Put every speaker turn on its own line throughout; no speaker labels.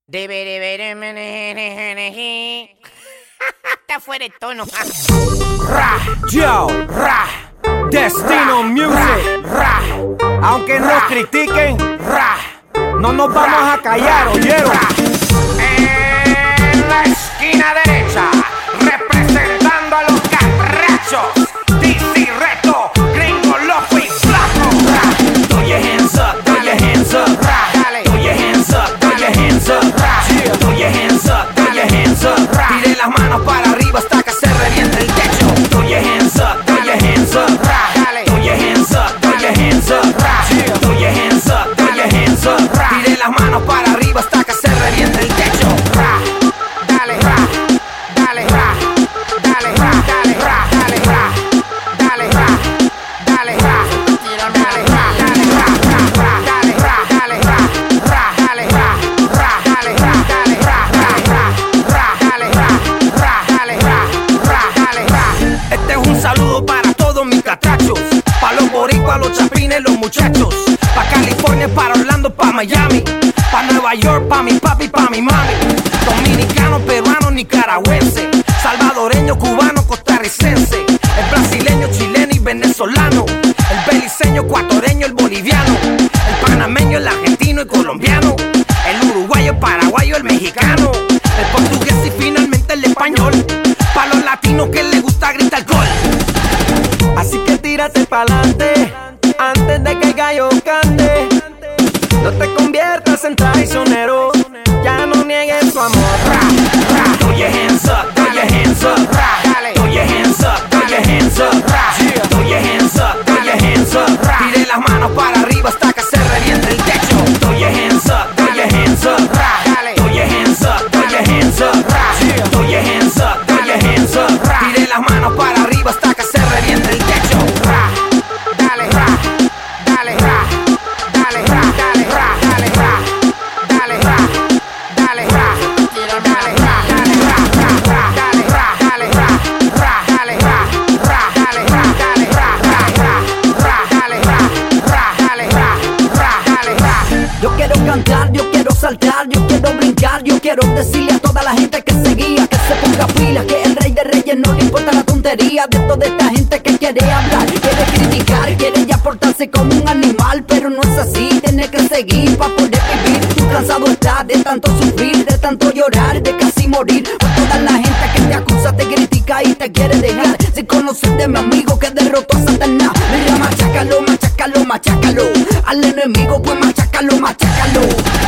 Está fuera de tono.
Ra, yo, ra, Destino Music.
Ra,
Aunque nos critiquen,
ra,
no nos vamos a callar, ¿oyeron?
en la esquina derecha, representando a los catrachos, DC Reto, Gringo Loco y Flaco. Ra,
Throw your hands up, throw your hands up.
ra, dale.
Throw your hands up, throw your hands up. Throw your hands up, throw your hands up. Tire las manos para arriba hasta que se reviente el techo. Throw your hands up, throw your hands up.
Ra, dale.
Throw your hands up, throw your hands up. Throw your hands up, throw your hands up. Tire las manos para arriba hasta que se reviente el techo.
Ra, dale, ra, dale, ra, dale, ra, dale, ra, dale, ra, dale, ra, dale, ra, tírame, dale, ra, dale, ra, ra, ra, dale, ra, dale, ra, ra, dale, ra, ra, dale, ra, dale, ra, ra, ra, ra, dale, ra, ra, dale, ra, ra, dale, ra.
Este es un saludo para todos mis catrachos, pa' los boricuas, los chapines, los muchachos, pa' California, para Orlando, pa' Miami, pa' Nueva York, pa' mi papi, pa' mi mami, dominicano, peruano, nicaragüense, salvadoreño, cubano, costarricense, el brasileño, chileno y venezolano, el beliceño, ecuatoriano, el boliviano, el panameño, el argentino y colombiano, el uruguayo, el paraguayo, el mexicano, el portugués y finalmente el español, pa' los latinos que les gusta gritar gol. Así que tírate pa'lante antes de que el gallo cante. No te conviertas en traicionero, ya no niegues tu amor.
Ra, ra,
Throw your hands up, throw your hands up.
ra, dale.
Throw your hands up, throw your hands up. Throw your hands up, throw your hands up. Tire las manos para arriba hasta que se reviente el techo. Throw your hands up, throw your hands up.
Ra, dale.
Throw your hands up, throw your hands up. Throw your hands up, throw your hands up. Tire las manos para arriba hasta que se reviente el techo.
Ra, dale, ra, dale, ra, dale, ra, dale, ra, dale, ra, dale, ra, dale, ra, tírame, dale, ra, dale, ra, ra, ra, dale, ra, dale, ra, ra, dale, ra, ra, dale, ra, dale, ra, ra, ra, ra, dale, ra, ra, dale, ra, ra, dale, ra.
Yo quiero cantar, yo quiero saltar, yo quiero brincar, yo quiero decirle a toda la gente que seguía, que se ponga pila, que el rey de reyes no le importa la tontería de toda esta gente que quiere hablar, quiere criticar, quiere ya portarse como un animal, pero no es así, tiene que seguir para poder vivir. Tú cansado estás de tanto sufrir, de tanto llorar, de casi morir, por toda la gente que te acusa, te critica y te quiere dejar, sin conocer de mi amigo que derrotó a Satanás. Mira, machácalo, machácalo, machácalo, al enemigo pues machácalo, machácalo.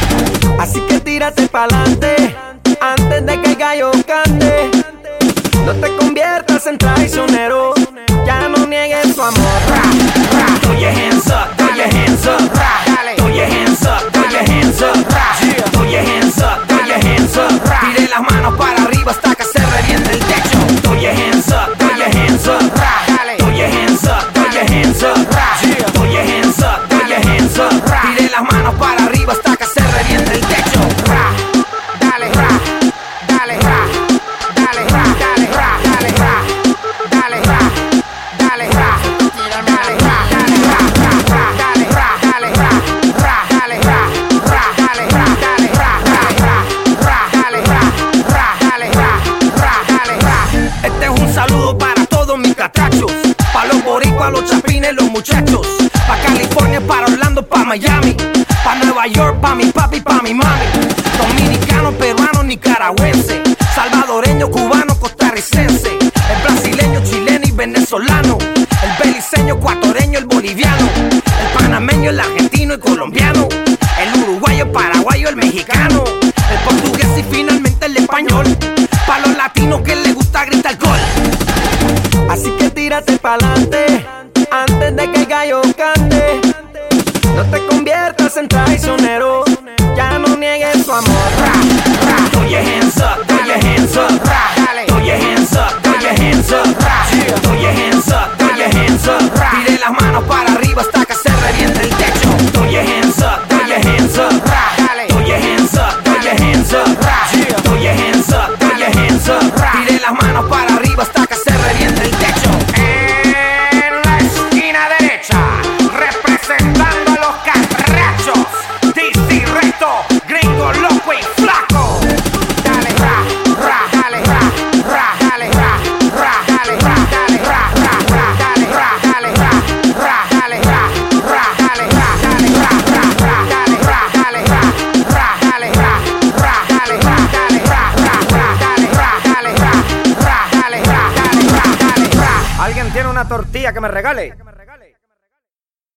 Así que tírate pa'lante antes de que el gallo cante. No te conviertas en traicionero, ya no niegues tu amor.
Ra, ra,
Throw your hands up, throw your hands up.
ra, dale.
Throw your hands up, throw your hands up. Throw your hands up, throw your hands up. Tire las manos para arriba hasta que se reviente el techo. Throw your hands up, throw your hands up.
Ra, dale.
Throw your hands up, throw your hands up. Throw your hands up, throw your hands up. Tire las manos para arriba hasta que se reviente el techo.
Ra, dale, ra, dale, ra, dale, ra, dale, ra, dale, ra, dale, ra, dale, ra, tírame, dale, ra, dale, ra, ra, ra, dale, ra, dale, ra, ra, dale, ra, ra, dale, ra, dale, ra, ra, ra, ra, dale, ra, ra, dale, ra, ra, dale, ra.
Este es un saludo para todos mis catrachos, pa' los boricuas, los chapines, los muchachos, pa' California, para Orlando, pa' Miami, pa' Nueva York, pa' mi papi, pa' mi mami, dominicano, peruano, nicaragüense, salvadoreño, cubano, costarricense, el brasileño, chileno y venezolano, el beliceño, ecuatoriano, el boliviano, el panameño, el argentino y colombiano, el uruguayo, el paraguayo, el mexicano, el portugués y finalmente el español, pa' los latinos que les gusta gritar gol. Así que tírate pa'lante antes de que el gallo cante. No te conviertas en traicionero, ya no niegues tu amor.
Ra, ra,
Throw your hands up, throw your hands up.
ra, dale.
Throw your hands up, throw your hands up. Throw your hands up, throw your hands up. Tire las manos para arriba hasta que se reviente el techo. Throw your hands up, throw your hands up.
Ra, dale.
Throw your hands up, throw your hands up. Throw your hands up, throw your hands up. Tire las manos para arriba hasta que se reviente el techo.
En la esquina derecha, representando a los catrachos, DC Reto, Gringo Loco y Flaco.
una tortilla que me regale.